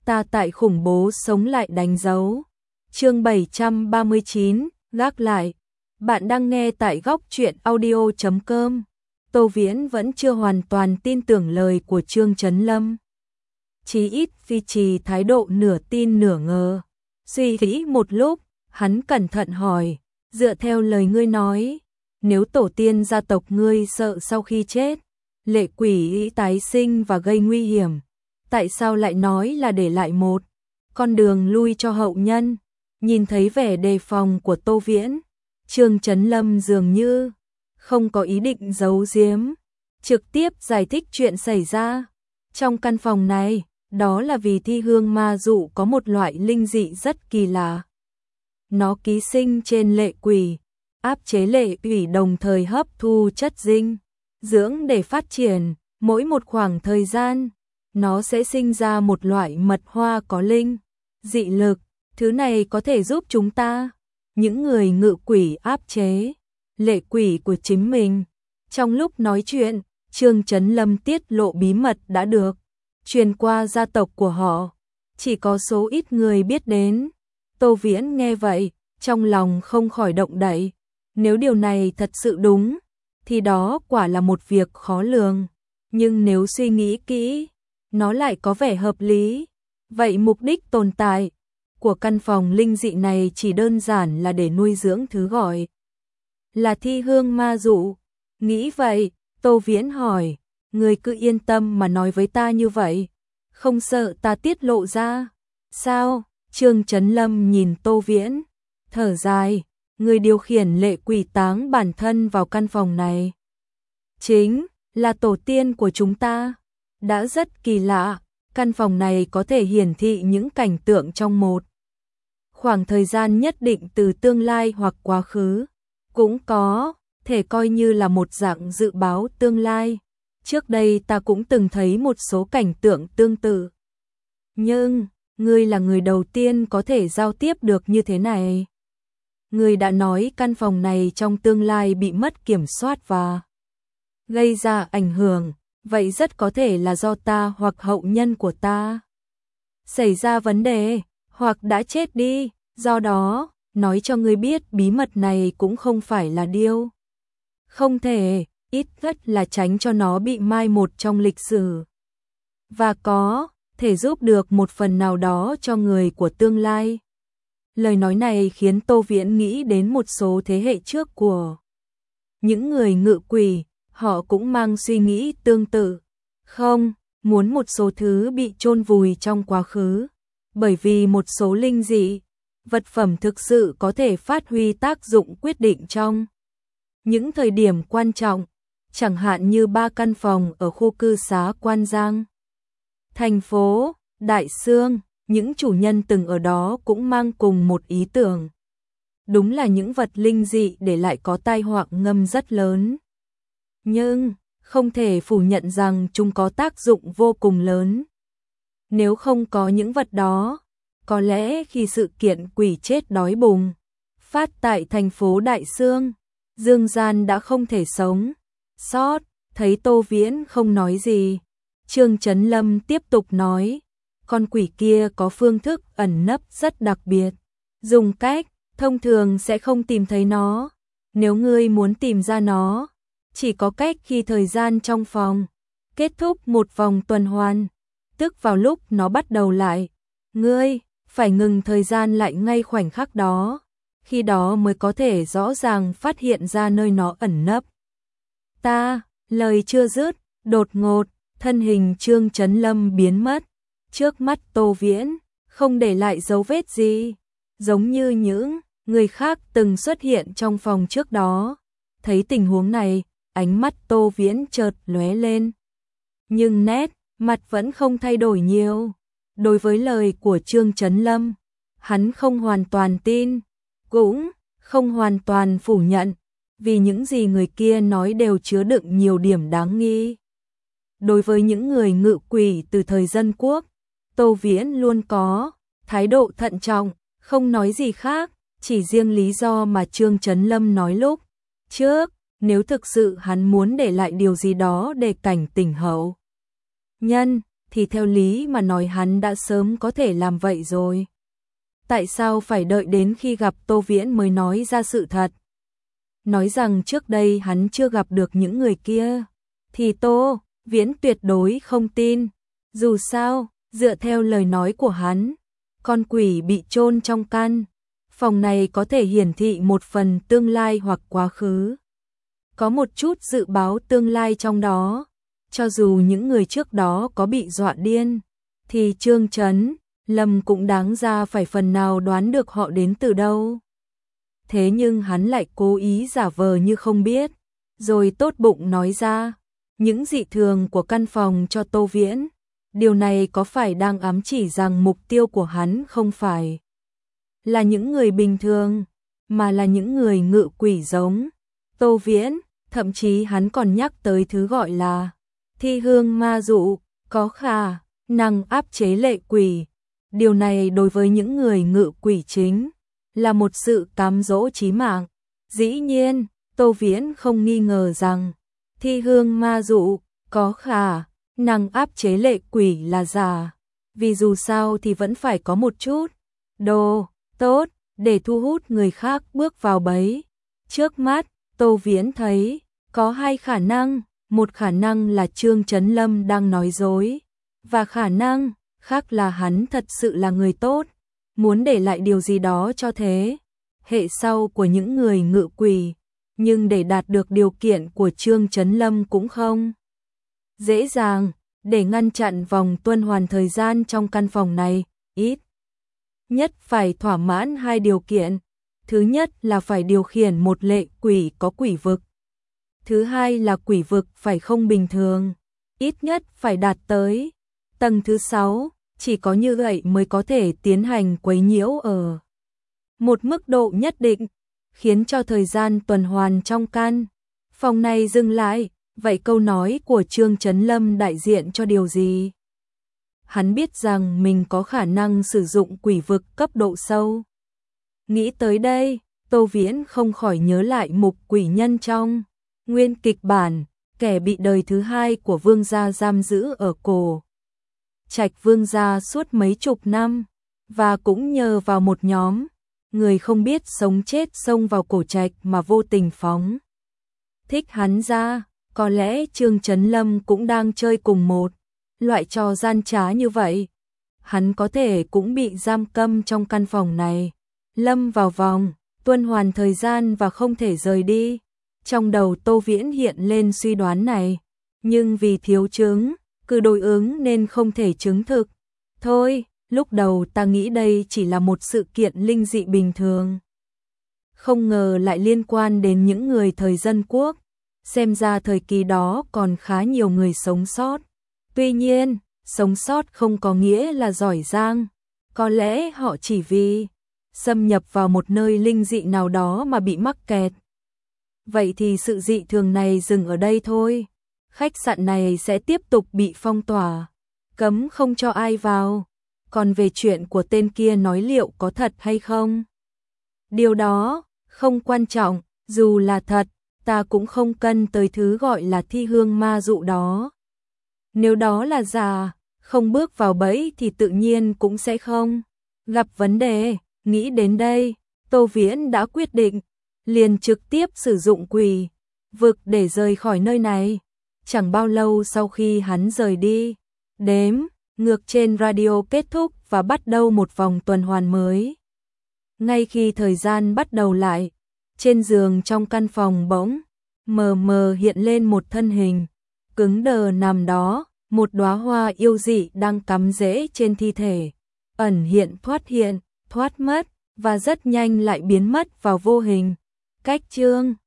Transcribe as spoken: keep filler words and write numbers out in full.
ta tại khủng bố sống lại đánh dấu. Chương bảy trăm ba mươi chín, gác lại. Bạn đang nghe tại góc truyện audio chấm com. Tô Viễn vẫn chưa hoàn toàn tin tưởng lời của Trương Chấn Lâm. Chí ít duy trì thái độ nửa tin nửa ngờ. Suy nghĩ một lúc, hắn cẩn thận hỏi, dựa theo lời ngươi nói, nếu tổ tiên gia tộc ngươi sợ sau khi chết, lệ quỷ tái sinh và gây nguy hiểm, tại sao lại nói là để lại một con đường lui cho hậu nhân? Nhìn thấy vẻ đề phòng của Tô Viễn, Trương Chấn Lâm dường như không có ý định giấu giếm, trực tiếp giải thích chuyện xảy ra. Trong căn phòng này, đó là vì thi hương ma dụ có một loại linh dị rất kỳ lạ. Nó ký sinh trên lệ quỷ, áp chế lệ quỷ đồng thời hấp thu chất dinh dưỡng để phát triển. Mỗi một khoảng thời gian, nó sẽ sinh ra một loại mật hoa có linh dị lực. Thứ này có thể giúp chúng ta, những người ngự quỷ, áp chế lệ quỷ của chính mình. Trong lúc nói chuyện, Trương Chấn Lâm tiết lộ bí mật đã được truyền qua gia tộc của họ, chỉ có số ít người biết đến. Tô Viễn nghe vậy, trong lòng không khỏi động đậy. Nếu điều này thật sự đúng, thì đó quả là một việc khó lường. Nhưng nếu suy nghĩ kỹ, nó lại có vẻ hợp lý. Vậy mục đích tồn tại của căn phòng linh dị này chỉ đơn giản là để nuôi dưỡng thứ gọi là thi hương ma dụ. Nghĩ vậy, Tô Viễn hỏi, người cứ yên tâm mà nói với ta như vậy, không sợ ta tiết lộ ra sao? Trương Chấn Lâm nhìn Tô Viễn, thở dài, người điều khiển lệ quỷ táng bản thân vào căn phòng này chính là tổ tiên của chúng ta. Đã rất kỳ lạ, căn phòng này có thể hiển thị những cảnh tượng trong một khoảng thời gian nhất định từ tương lai hoặc quá khứ, cũng có thể coi như là một dạng dự báo tương lai. Trước đây ta cũng từng thấy một số cảnh tượng tương tự. Nhưng, ngươi là người đầu tiên có thể giao tiếp được như thế này. Ngươi đã nói căn phòng này trong tương lai bị mất kiểm soát và gây ra ảnh hưởng, vậy rất có thể là do ta hoặc hậu nhân của ta xảy ra vấn đề, hoặc đã chết đi. Do đó, nói cho ngươi biết bí mật này cũng không phải là điều không thể, ít nhất là tránh cho nó bị mai một trong lịch sử, và có thể giúp được một phần nào đó cho người của tương lai. Lời nói này khiến Tô Viễn nghĩ đến một số thế hệ trước của những người ngự quỷ, họ cũng mang suy nghĩ tương tự, không muốn một số thứ bị chôn vùi trong quá khứ, bởi vì một số linh dị vật phẩm thực sự có thể phát huy tác dụng quyết định trong những thời điểm quan trọng, chẳng hạn như ba căn phòng ở khu cư xá Quan Giang, thành phố Đại Xương. Những chủ nhân từng ở đó cũng mang cùng một ý tưởng. Đúng là những vật linh dị để lại có tai họa ngầm rất lớn. Nhưng, không thể phủ nhận rằng chúng có tác dụng vô cùng lớn. Nếu không có những vật đó, có lẽ khi sự kiện quỷ chết đói bùng phát tại thành phố Đại Xương, Dương Gian đã không thể sống sót. Thấy Tô Viễn không nói gì, Trương Chấn Lâm tiếp tục nói, con quỷ kia có phương thức ẩn nấp rất đặc biệt, dùng cách thông thường sẽ không tìm thấy nó. Nếu ngươi muốn tìm ra nó, chỉ có cách khi thời gian trong phòng kết thúc một vòng tuần hoàn, tức vào lúc nó bắt đầu lại, ngươi phải ngừng thời gian lại ngay khoảnh khắc đó, khi đó mới có thể rõ ràng phát hiện ra nơi nó ẩn nấp. Ta, lời chưa dứt, đột ngột, thân hình Trương Chấn Lâm biến mất trước mắt Tô Viễn, không để lại dấu vết gì, giống như những người khác từng xuất hiện trong phòng trước đó. Thấy tình huống này, ánh mắt Tô Viễn chợt lóe lên, nhưng nét mặt vẫn không thay đổi nhiều. Đối với lời của Trương Chấn Lâm, hắn không hoàn toàn tin, cũng không hoàn toàn phủ nhận, vì những gì người kia nói đều chứa đựng nhiều điểm đáng nghi. Đối với những người ngự quỷ từ thời Dân Quốc, Tô Viễn luôn có thái độ thận trọng, không nói gì khác, chỉ riêng lý do mà Trương Chấn Lâm nói lúc trước, nếu thực sự hắn muốn để lại điều gì đó để cảnh tỉnh hậu nhân, thì theo lý mà nói hắn đã sớm có thể làm vậy rồi. Tại sao phải đợi đến khi gặp Tô Viễn mới nói ra sự thật? Nói rằng trước đây hắn chưa gặp được những người kia, thì Tô Viễn tuyệt đối không tin. Dù sao, dựa theo lời nói của hắn, con quỷ bị chôn trong căn phòng này có thể hiển thị một phần tương lai hoặc quá khứ. Có một chút dự báo tương lai trong đó. Cho dù những người trước đó có bị dọa điên, thì Trương Chấn Lâm cũng đáng ra phải phần nào đoán được họ đến từ đâu. Thế nhưng hắn lại cố ý giả vờ như không biết, rồi tốt bụng nói ra những dị thường của căn phòng cho Tô Viễn. Điều này có phải đang ám chỉ rằng mục tiêu của hắn không phải là những người bình thường, mà là những người ngự quỷ giống Tô Viễn? Thậm chí hắn còn nhắc tới thứ gọi là thi hương ma dụ, có khả năng áp chế lệ quỷ. Điều này đối với những người ngự quỷ chính là một sự cám dỗ chí mạng. Dĩ nhiên, Tô Viễn không nghi ngờ rằng thi hương ma dụ có khả năng áp chế lệ quỷ là giả, vì dù sao thì vẫn phải có một chút đồ tốt để thu hút người khác bước vào bẫy. Trước mắt, Tô Viễn thấy có hai khả năng, một khả năng là Trương Chấn Lâm đang nói dối, và khả năng khác là hắn thật sự là người tốt, muốn để lại điều gì đó cho thế hệ sau của những người ngự quỷ. Nhưng để đạt được điều kiện của Trương Chấn Lâm cũng không dễ dàng. Để ngăn chặn vòng tuần hoàn thời gian trong căn phòng này, ít nhất phải thỏa mãn hai điều kiện. Thứ nhất là phải điều khiển một lệ quỷ có quỷ vực. Thứ hai là quỷ vực phải không bình thường, ít nhất phải đạt tới tầng thứ sáu. Chỉ có như vậy mới có thể tiến hành quấy nhiễu ở một mức độ nhất định, khiến cho thời gian tuần hoàn trong căn phòng này dừng lại. Vậy câu nói của Trương Chấn Lâm đại diện cho điều gì? Hắn biết rằng mình có khả năng sử dụng quỷ vực cấp độ sâu. Nghĩ tới đây, Tô Viễn không khỏi nhớ lại mục quỷ nhân trong nguyên kịch bản, kẻ bị đời thứ hai của vương gia giam giữ ở cổ trạch vương gia suốt mấy chục năm, và cũng nhờ vào một nhóm người không biết sống chết xông vào cổ trạch mà vô tình phóng thích hắn ra. Có lẽ Trương Chấn Lâm cũng đang chơi cùng một loại trò gian trá như vậy. Hắn có thể cũng bị giam cầm trong căn phòng này, lâm vào vòng tuần hoàn thời gian và không thể rời đi. Trong đầu Tô Viễn hiện lên suy đoán này, nhưng vì thiếu chứng cứ đối ứng nên không thể chứng thực. Thôi, lúc đầu ta nghĩ đây chỉ là một sự kiện linh dị bình thường, không ngờ lại liên quan đến những người thời dân quốc. Xem ra thời kỳ đó còn khá nhiều người sống sót. Tuy nhiên, sống sót không có nghĩa là giỏi giang. Có lẽ họ chỉ vì xâm nhập vào một nơi linh dị nào đó mà bị mắc kẹt. Vậy thì sự dị thường này dừng ở đây thôi. Khách sạn này sẽ tiếp tục bị phong tỏa, cấm không cho ai vào. Còn về chuyện của tên kia nói liệu có thật hay không? Điều đó không quan trọng, dù là thật, ta cũng không cần tới thứ gọi là thi hương ma dụ đó. Nếu đó là giả, không bước vào bẫy thì tự nhiên cũng sẽ không gặp vấn đề. Nghĩ đến đây, Tô Viễn đã quyết định liền trực tiếp sử dụng quỷ vực để rời khỏi nơi này. Chẳng bao lâu sau khi hắn rời đi, đếm ngược trên radio kết thúc và bắt đầu một vòng tuần hoàn mới. Ngay khi thời gian bắt đầu lại, trên giường trong căn phòng bỗng mờ mờ hiện lên một thân hình cứng đờ nằm đó, một đóa hoa yêu dị đang cắm rễ trên thi thể, ẩn hiện thoát hiện, thoát mất và rất nhanh lại biến mất vào vô hình. Cách Trương